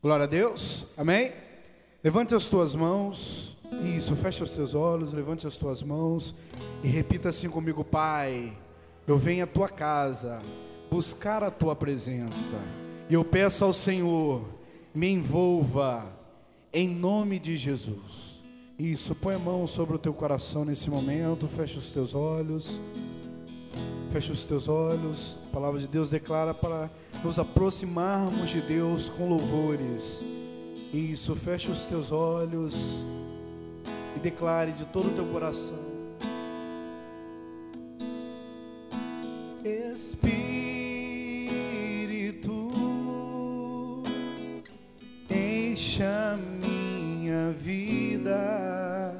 Glória a Deus, amém? Levante as tuas mãos, isso, fecha os teus olhos, levante as tuas mãos e repita assim comigo: Pai, eu venho à tua casa buscar a tua presença, e eu peço ao Senhor, me envolva, em nome de Jesus. Isso, põe a mão sobre o teu coração nesse momento, fecha os teus olhos. Feche os teus olhos. A palavra de Deus declara para nos aproximarmos de Deus com louvores. Isso, feche os teus olhos e declare de todo o teu coração: Espírito, encha minha vida.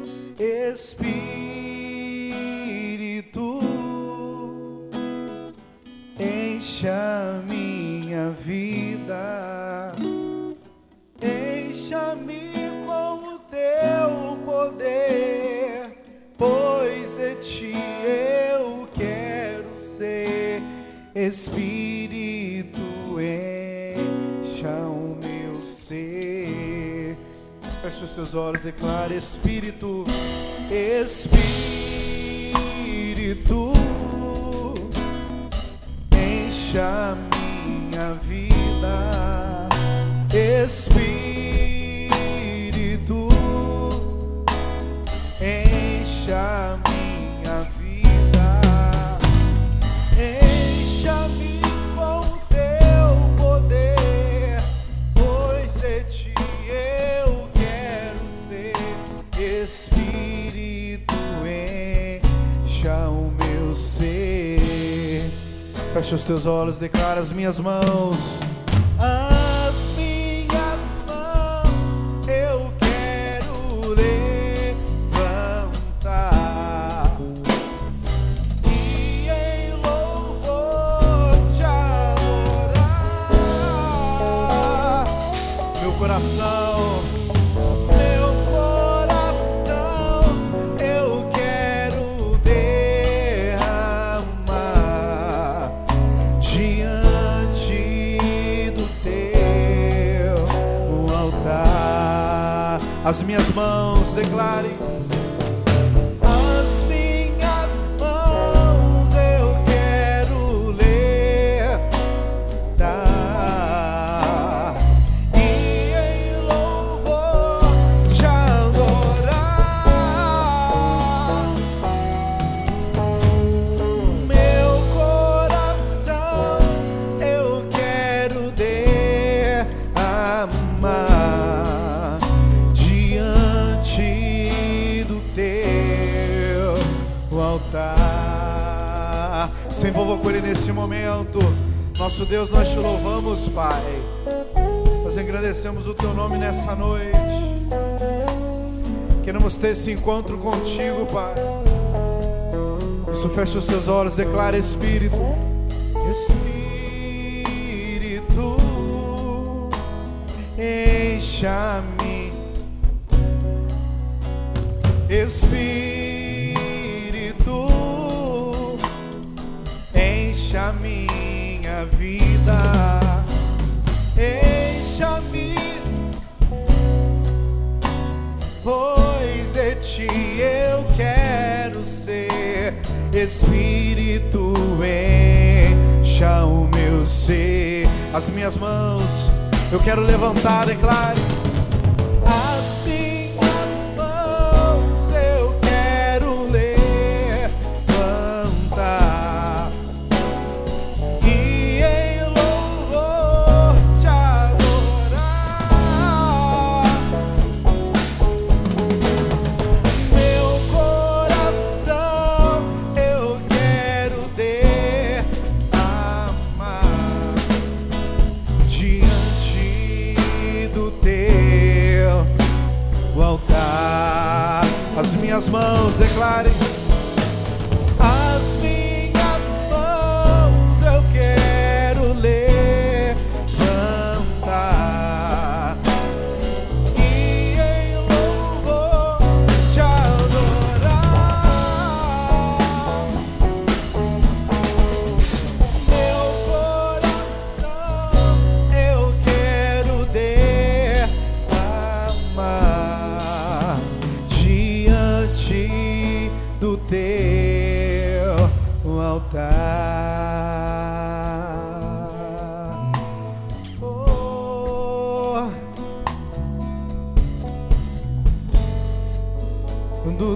Espírito, encha minha vida, encha-me com o teu poder, pois de ti eu quero ser. Espírito, encha o meu ser. Feche os teus olhos, declare: Espírito, Espírito, encha minha vida. Espírito, encha minha vida, encha-me com o teu poder, pois de ti eu quero ser. Espírito, encha o meu ser. Fecha os teus olhos, declara: as minhas mãos, as minhas mãos eu quero levantar e em louvor te adorar. Meu coração, eu quero derramar diante do teu altar. As minhas mãos, declare: as minhas mãos eu quero levantar e em louvor te adorar. Meu coração eu quero derramar diante do teu altar. Se envolva com Ele nesse momento. Nosso Deus, nós te louvamos, Pai. Nós agradecemos o teu nome nessa noite. Queremos ter esse encontro contigo, Pai. Isso, fecha os teus olhos, declara: Espírito, Espírito, encha-me. Espírito, encha minha vida, encha-me, pois de ti eu quero ser. Espírito, encha o meu ser. As minhas mãos eu quero levantar, declare: as minhas mãos eu quero levantar e em louvor te adorar. Meu coração eu quero derramar diante do teu altar. As minhas mãos, declare: as minhas mãos eu quero levantar e em louvor te adorar. Meu coração eu quero derramar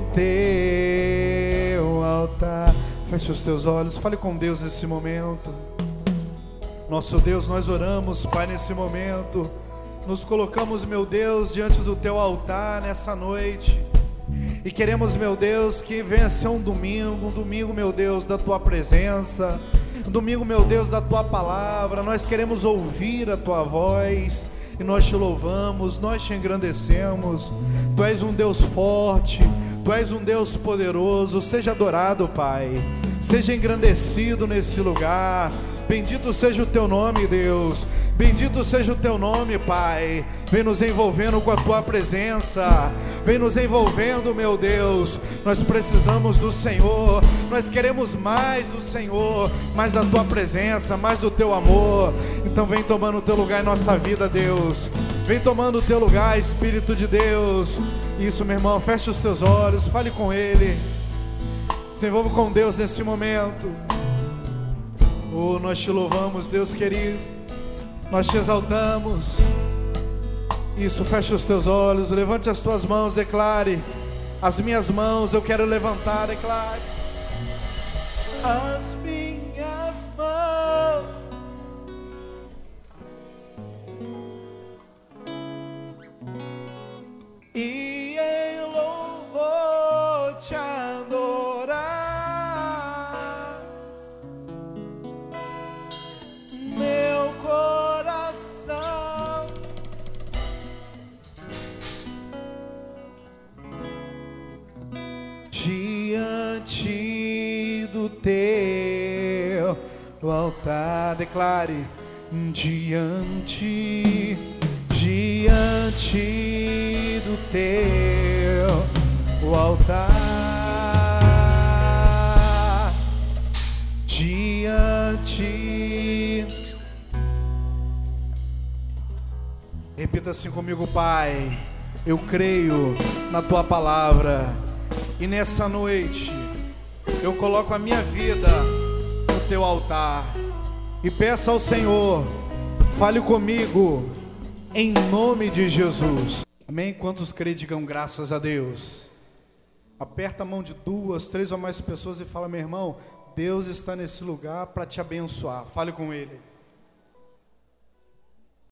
teu altar. Feche os teus olhos, fale com Deus nesse momento. Nosso Deus, nós oramos, Pai, nesse momento. Nos colocamos, meu Deus, diante do teu altar nessa noite. E queremos, meu Deus, que venha ser um domingo, meu Deus, da tua presença. Um domingo, meu Deus, da tua palavra. Nós queremos ouvir a tua voz. E nós te louvamos, nós te engrandecemos. Tu és um Deus forte, Tu és um Deus poderoso. Seja adorado, Pai. Seja engrandecido nesse lugar. Bendito seja o teu nome, Deus. Bendito seja o teu nome, Pai. Vem nos envolvendo com a tua presença. Vem nos envolvendo, meu Deus. Nós precisamos do Senhor. Nós queremos mais do Senhor, mais da tua presença, mais do teu amor. Então vem tomando o teu lugar em nossa vida, Deus. Vem tomando o teu lugar, Espírito de Deus. Isso, meu irmão, feche os teus olhos, fale com Ele. Se envolva com Deus nesse momento. Oh, nós te louvamos, Deus querido. Nós te exaltamos. Isso, feche os teus olhos, levante as tuas mãos, declare: as minhas mãos eu quero levantar, declare. As minhas mãos e em louvor te adorar. Meu coração diante do teu altar, declare: diante do teu altar, diante. Repita assim comigo: Pai, eu creio na tua palavra, e nessa noite eu coloco a minha vida no teu altar e peço ao Senhor, fale comigo em nome de Jesus. Amém? Quantos creem, digam graças a Deus. Aperta a mão de 2, 3 ou mais pessoas e fala: meu irmão, Deus está nesse lugar para te abençoar. Fale com Ele.